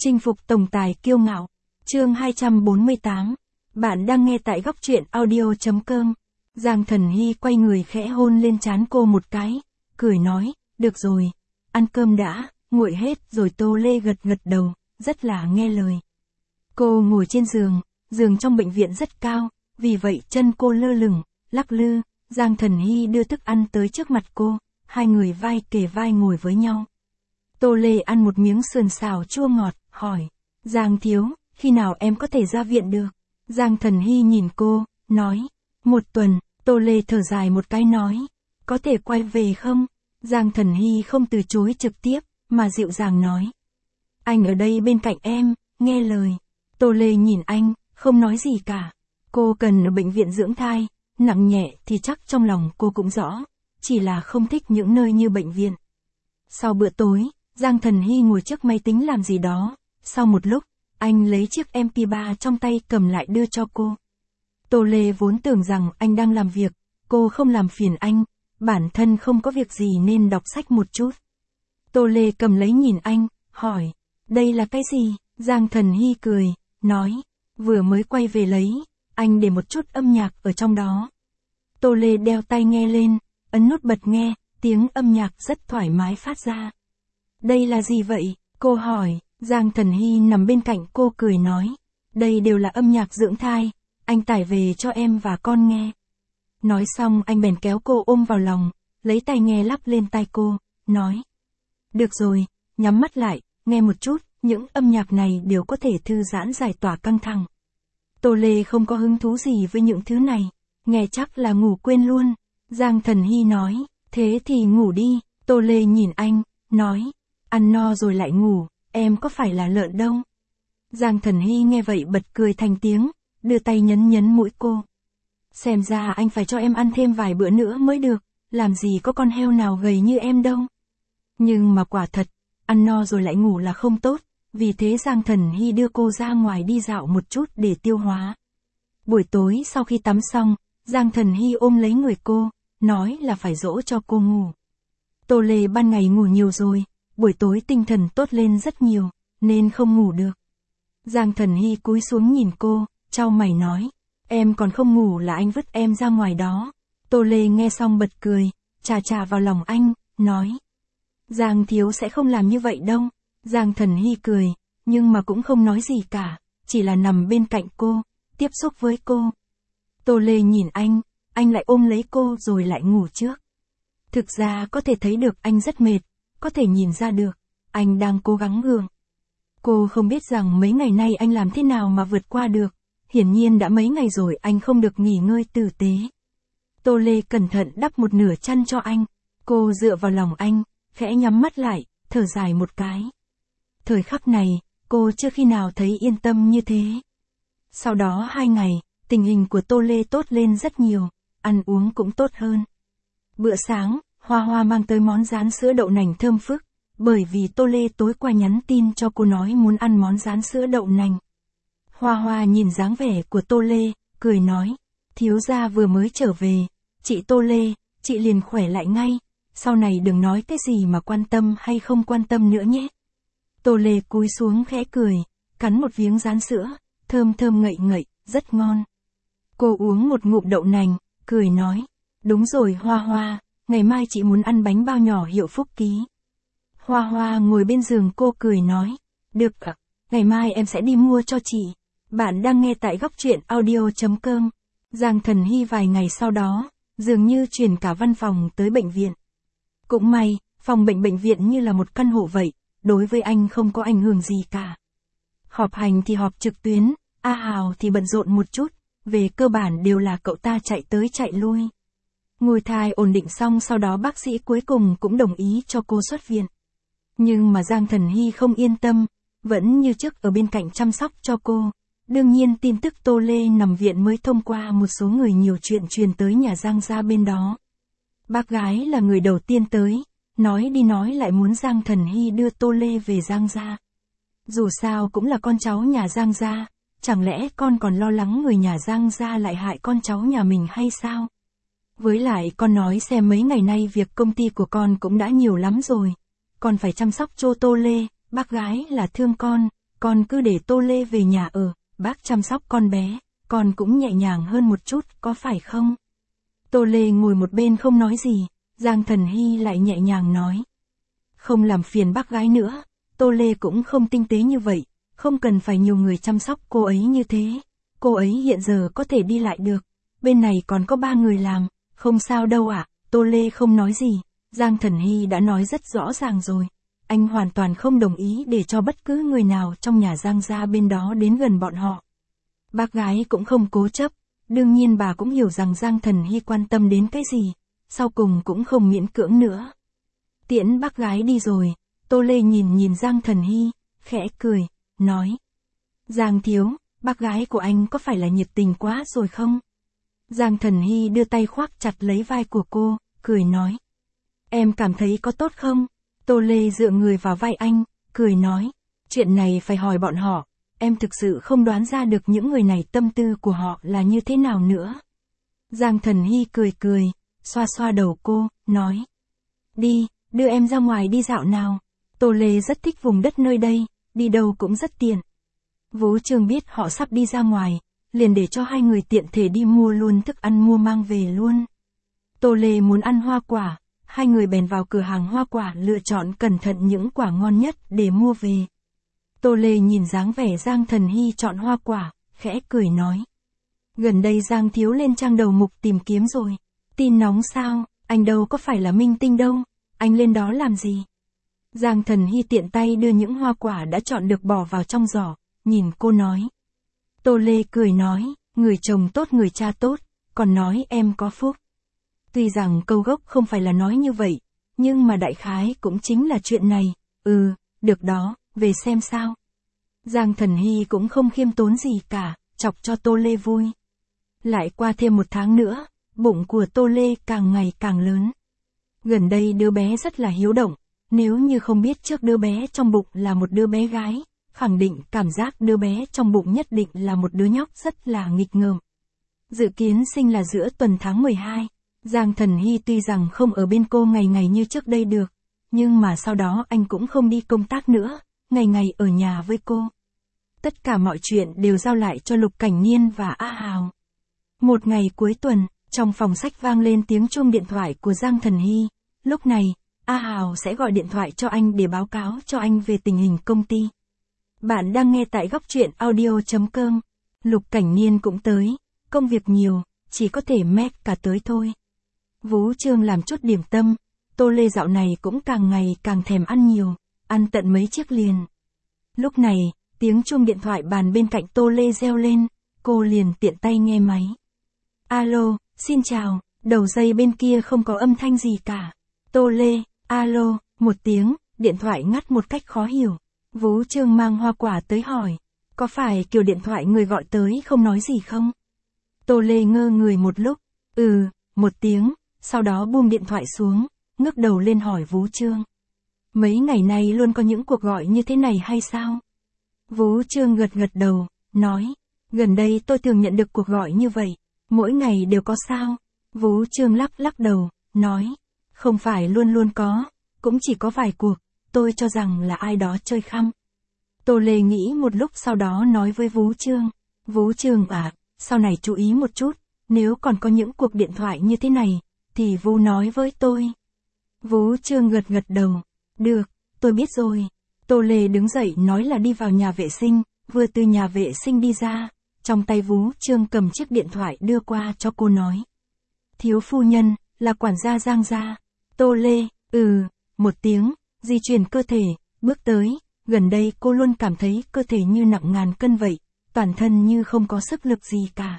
Chinh phục tổng tài kiêu ngạo. Chương 248. Bạn đang nghe tại góc truyện audio.com. Giang Thần Hy quay người khẽ hôn lên trán cô một cái, cười nói, được rồi, ăn cơm đã, nguội hết rồi. Tô Lê gật gật đầu, rất là nghe lời. Cô ngồi trên giường trong bệnh viện rất cao, vì vậy chân cô lơ lửng, lắc lư. Giang Thần Hy đưa thức ăn tới trước mặt cô, hai người vai kề vai ngồi với nhau. Tô Lê ăn một miếng sườn xào chua ngọt, hỏi, Giang thiếu, khi nào em có thể ra viện được? Giang Thần Hy nhìn cô, nói, 1 tuần. Tô Lê thở dài một cái nói, có thể quay về không? Giang Thần Hy không từ chối trực tiếp, mà dịu dàng nói, anh ở đây bên cạnh em, nghe lời. Tô Lê nhìn anh, không nói gì cả. Cô cần ở bệnh viện dưỡng thai, nặng nhẹ thì chắc trong lòng cô cũng rõ, chỉ là không thích những nơi như bệnh viện. Sau bữa tối, Giang Thần Hy ngồi trước máy tính làm gì đó, sau một lúc, anh lấy chiếc MP3 trong tay cầm lại đưa cho cô. Tô Lê vốn tưởng rằng anh đang làm việc, cô không làm phiền anh, bản thân không có việc gì nên đọc sách một chút. Tô Lê cầm lấy nhìn anh, hỏi, đây là cái gì? Giang Thần Hy cười, nói, vừa mới quay về lấy, anh để một chút âm nhạc ở trong đó. Tô Lê đeo tai nghe lên, ấn nút bật nghe, tiếng âm nhạc rất thoải mái phát ra. Đây là gì vậy? Cô hỏi. Giang Thần Hy nằm bên cạnh cô cười nói, đây đều là âm nhạc dưỡng thai, anh tải về cho em và con nghe. Nói xong anh bèn kéo cô ôm vào lòng, lấy tai nghe lắp lên tai cô, nói, được rồi, nhắm mắt lại, nghe một chút, những âm nhạc này đều có thể thư giãn giải tỏa căng thẳng. Tô Lê không có hứng thú gì với những thứ này, nghe chắc là ngủ quên luôn. Giang Thần Hy nói, thế thì ngủ đi. Tô Lê nhìn anh, nói, ăn no rồi lại ngủ, em có phải là lợn đâu. Giang Thần Hy nghe vậy bật cười thành tiếng, đưa tay nhấn mũi cô. Xem ra anh phải cho em ăn thêm vài bữa nữa mới được, làm gì có con heo nào gầy như em đâu. Nhưng mà quả thật, ăn no rồi lại ngủ là không tốt, vì thế Giang Thần Hy đưa cô ra ngoài đi dạo một chút để tiêu hóa. Buổi tối sau khi tắm xong, Giang Thần Hy ôm lấy người cô, nói là phải dỗ cho cô ngủ. Tô Lê ban ngày ngủ nhiều rồi, buổi tối tinh thần tốt lên rất nhiều, nên không ngủ được. Giang Thần Hy cúi xuống nhìn cô, chau mày nói, em còn không ngủ là anh vứt em ra ngoài đó. Tô Lê nghe xong bật cười, chà vào lòng anh, nói, Giang thiếu sẽ không làm như vậy đâu. Giang Thần Hy cười, nhưng mà cũng không nói gì cả, chỉ là nằm bên cạnh cô, tiếp xúc với cô. Tô Lê nhìn anh lại ôm lấy cô rồi lại ngủ trước. Thực ra có thể thấy được anh rất mệt, có thể nhìn ra được, anh đang cố gắng gượng. Cô không biết rằng mấy ngày nay anh làm thế nào mà vượt qua được, hiển nhiên đã mấy ngày rồi anh không được nghỉ ngơi tử tế. Tô Lê cẩn thận đắp một nửa chăn cho anh, cô dựa vào lòng anh, khẽ nhắm mắt lại, thở dài một cái. Thời khắc này, cô chưa khi nào thấy yên tâm như thế. Sau đó 2 ngày, tình hình của Tô Lê tốt lên rất nhiều, ăn uống cũng tốt hơn. Bữa sáng, Hoa mang tới món rán sữa đậu nành thơm phức, bởi vì Tô Lê tối qua nhắn tin cho cô nói muốn ăn món rán sữa đậu nành. Hoa nhìn dáng vẻ của Tô Lê, cười nói, thiếu gia vừa mới trở về, chị Tô Lê, chị liền khỏe lại ngay, sau này đừng nói cái gì mà quan tâm hay không quan tâm nữa nhé. Tô Lê cúi xuống khẽ cười, cắn một miếng rán sữa, thơm ngậy, rất ngon. Cô uống một ngụm đậu nành, cười nói, đúng rồi Hoa, ngày mai chị muốn ăn bánh bao nhỏ hiệu Phúc Ký. Hoa ngồi bên giường cô cười nói, được ạ, ngày mai em sẽ đi mua cho chị. Bạn đang nghe tại góc truyện audio.com. Giang Thần Hy vài ngày sau đó, dường như chuyển cả văn phòng tới bệnh viện. Cũng may, phòng bệnh viện như là một căn hộ vậy, đối với anh không có ảnh hưởng gì cả. Họp hành thì họp trực tuyến, A Hào thì bận rộn một chút, về cơ bản đều là cậu ta chạy tới chạy lui. Ngôi thai ổn định xong sau đó bác sĩ cuối cùng cũng đồng ý cho cô xuất viện. Nhưng mà Giang Thần Hy không yên tâm, vẫn như trước ở bên cạnh chăm sóc cho cô. Đương nhiên tin tức Tô Lê nằm viện mới thông qua một số người nhiều chuyện truyền tới nhà Giang gia bên đó. Bác gái là người đầu tiên tới, nói đi nói lại muốn Giang Thần Hy đưa Tô Lê về Giang gia. Dù sao cũng là con cháu nhà Giang gia, chẳng lẽ con còn lo lắng người nhà Giang gia lại hại con cháu nhà mình hay sao? Với lại con nói xem mấy ngày nay việc công ty của con cũng đã nhiều lắm rồi, còn phải chăm sóc cho Tô Lê, bác gái là thương con con cứ để Tô Lê về nhà ở, bác chăm sóc con bé, con cũng nhẹ nhàng hơn một chút, có phải không? Tô Lê ngồi một bên không nói gì, Giang Thần Hy lại nhẹ nhàng nói. Không làm phiền bác gái nữa, Tô Lê cũng không tinh tế như vậy, không cần phải nhiều người chăm sóc cô ấy như thế. Cô ấy hiện giờ có thể đi lại được, bên này còn có 3 người làm, không sao đâu ạ. Tô Lê không nói gì, Giang Thần Hy đã nói rất rõ ràng rồi. Anh hoàn toàn không đồng ý để cho bất cứ người nào trong nhà Giang gia bên đó đến gần bọn họ. Bác gái cũng không cố chấp, đương nhiên bà cũng hiểu rằng Giang Thần Hy quan tâm đến cái gì, sau cùng cũng không miễn cưỡng nữa. Tiễn bác gái đi rồi, Tô Lê nhìn Giang Thần Hy, khẽ cười, nói. Giang thiếu, bác gái của anh có phải là nhiệt tình quá rồi không? Giang Thần Hy đưa tay khoác chặt lấy vai của cô, cười nói. Em cảm thấy có tốt không? Tô Lê dựa người vào vai anh, cười nói. Chuyện này phải hỏi bọn họ, em thực sự không đoán ra được những người này tâm tư của họ là như thế nào nữa. Giang Thần Hy cười, xoa xoa đầu cô, nói. Đi, đưa em ra ngoài đi dạo nào. Tô Lê rất thích vùng đất nơi đây, đi đâu cũng rất tiện. Vũ Trương biết họ sắp đi ra ngoài, liền để cho hai người tiện thể đi mua luôn thức ăn mua mang về luôn. Tô Lê muốn ăn hoa quả, hai người bèn vào cửa hàng hoa quả lựa chọn cẩn thận những quả ngon nhất để mua về. Tô Lê nhìn dáng vẻ Giang Thần Hy chọn hoa quả, khẽ cười nói. Gần đây Giang thiếu lên trang đầu mục tìm kiếm rồi. Tin nóng sao, anh đâu có phải là minh tinh đâu, anh lên đó làm gì? Giang Thần Hy tiện tay đưa những hoa quả đã chọn được bỏ vào trong giỏ, nhìn cô nói. Tô Lê cười nói, người chồng tốt người cha tốt, còn nói em có phúc. Tuy rằng câu gốc không phải là nói như vậy, nhưng mà đại khái cũng chính là chuyện này. Được đó, về xem sao. Giang Thần Hy cũng không khiêm tốn gì cả, chọc cho Tô Lê vui. Lại qua thêm 1 tháng nữa, bụng của Tô Lê càng ngày càng lớn. Gần đây đứa bé rất là hiếu động, nếu như không biết trước đứa bé trong bụng là một đứa bé gái, khẳng định cảm giác đứa bé trong bụng nhất định là một đứa nhóc rất là nghịch ngợm. Dự kiến sinh là giữa tuần tháng 12. Giang Thần Hy tuy rằng không ở bên cô ngày ngày như trước đây được, nhưng mà sau đó anh cũng không đi công tác nữa, ngày ngày ở nhà với cô. Tất cả mọi chuyện đều giao lại cho Lục Cảnh Niên và A Hào. Một ngày cuối tuần, trong phòng sách vang lên tiếng chuông điện thoại của Giang Thần Hy. Lúc này, A Hào sẽ gọi điện thoại cho anh để báo cáo cho anh về tình hình công ty. Bạn đang nghe tại góc truyện audio.com. Lục Cảnh Niên cũng tới, công việc nhiều, chỉ có thể mét cả tới thôi. Vũ Trương làm chút điểm tâm, Tô Lê dạo này cũng càng ngày càng thèm ăn nhiều, ăn tận mấy chiếc liền. Lúc này, tiếng chuông điện thoại bàn bên cạnh Tô Lê reo lên, cô liền tiện tay nghe máy. Alo, xin chào, đầu dây bên kia không có âm thanh gì cả. Tô Lê, alo, một tiếng, điện thoại ngắt một cách khó hiểu. Vũ Trương mang hoa quả tới hỏi, có phải kiểu điện thoại người gọi tới không nói gì không? Tô Lê ngơ người một lúc, một tiếng, sau đó buông điện thoại xuống, ngước đầu lên hỏi Vũ Trương. Mấy ngày nay luôn có những cuộc gọi như thế này hay sao? Vũ Trương gật đầu, nói, gần đây tôi thường nhận được cuộc gọi như vậy, mỗi ngày đều có sao? Vũ Trương lắc đầu, nói, không phải luôn luôn có, cũng chỉ có vài cuộc, tôi cho rằng là ai đó chơi khăm. Tô Lê nghĩ một lúc sau đó nói với Vũ Trương, Vũ Trương sau này chú ý một chút, nếu còn có những cuộc điện thoại như thế này, thì Vũ nói với tôi. Vũ Trương gật đầu, được, tôi biết rồi. Tô Lê đứng dậy nói là đi vào nhà vệ sinh, vừa từ nhà vệ sinh đi ra, trong tay Vũ Trương cầm chiếc điện thoại đưa qua cho cô nói. Thiếu phu nhân, là quản gia Giang gia. Tô Lê, một tiếng, di chuyển cơ thể, bước tới, gần đây cô luôn cảm thấy cơ thể như nặng ngàn cân vậy, toàn thân như không có sức lực gì cả.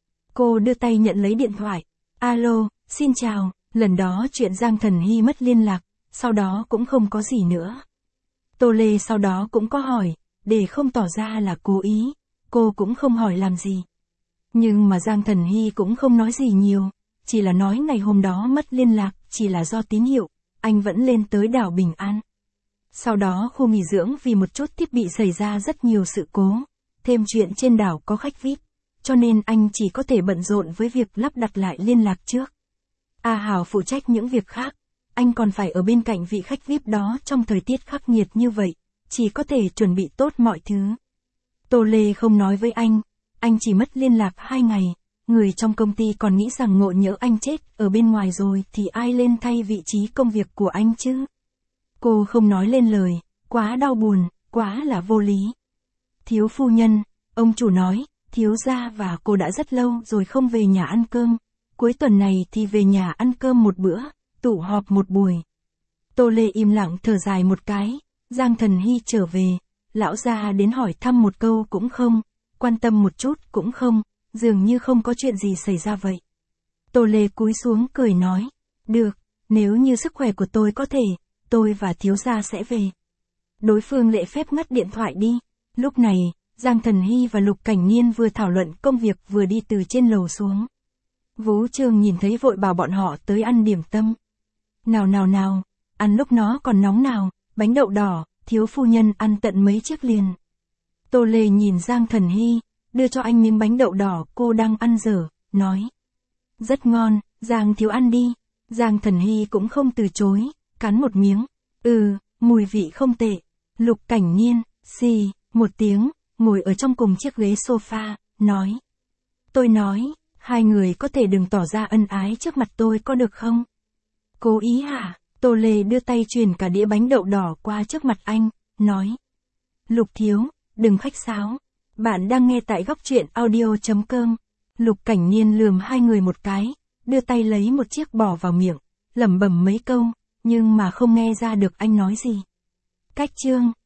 Cô đưa tay nhận lấy điện thoại, alo, xin chào, lần đó chuyện Giang Thần Hy mất liên lạc, sau đó cũng không có gì nữa. Tô Lê sau đó cũng có hỏi, để không tỏ ra là cố ý, cô cũng không hỏi làm gì. Nhưng mà Giang Thần Hy cũng không nói gì nhiều, chỉ là nói ngày hôm đó mất liên lạc, chỉ là do tín hiệu, anh vẫn lên tới đảo Bình An. Sau đó khu nghỉ dưỡng vì một chút thiết bị xảy ra rất nhiều sự cố, thêm chuyện trên đảo có khách VIP, cho nên anh chỉ có thể bận rộn với việc lắp đặt lại liên lạc trước. A Hào phụ trách những việc khác, anh còn phải ở bên cạnh vị khách VIP đó trong thời tiết khắc nghiệt như vậy, chỉ có thể chuẩn bị tốt mọi thứ. Tô Lê không nói với anh chỉ mất liên lạc 2 ngày, người trong công ty còn nghĩ rằng ngộ nhỡ anh chết ở bên ngoài rồi thì ai lên thay vị trí công việc của anh chứ. Cô không nói lên lời, quá đau buồn, quá là vô lý. Thiếu phu nhân, ông chủ nói, thiếu gia và cô đã rất lâu rồi không về nhà ăn cơm, cuối tuần này thì về nhà ăn cơm một bữa, tụ họp một buổi. Tô Lê im lặng thở dài một cái, Giang Thần Hy trở về, lão gia đến hỏi thăm một câu cũng không, quan tâm một chút cũng không, dường như không có chuyện gì xảy ra vậy. Tô Lê cúi xuống cười nói, được, nếu như sức khỏe của tôi có thể, tôi và thiếu gia sẽ về. Đối phương lễ phép ngắt điện thoại đi. Lúc này, Giang Thần Hy và Lục Cảnh Niên vừa thảo luận công việc vừa đi từ trên lầu xuống. Vũ Trương nhìn thấy vội bảo bọn họ tới ăn điểm tâm. Nào, ăn lúc nó còn nóng nào, bánh đậu đỏ, thiếu phu nhân ăn tận mấy chiếc liền. Tô Lê nhìn Giang Thần Hy, đưa cho anh miếng bánh đậu đỏ cô đang ăn dở, nói. Rất ngon, Giang thiếu ăn đi. Giang Thần Hy cũng không từ chối, cắn một miếng. Mùi vị không tệ. Lục Cảnh Niên, xì, một tiếng, ngồi ở trong cùng chiếc ghế sofa, nói. Tôi nói, hai người có thể đừng tỏ ra ân ái trước mặt tôi có được không? Cố ý hả? Tô Lê đưa tay truyền cả đĩa bánh đậu đỏ qua trước mặt anh, nói. Lục thiếu, đừng khách sáo. Bạn đang nghe tại góc truyện audio.com. Lục Cảnh Niên lườm hai người một cái, đưa tay lấy một chiếc bỏ vào miệng, lẩm bẩm mấy câu, nhưng mà không nghe ra được anh nói gì. Cách chương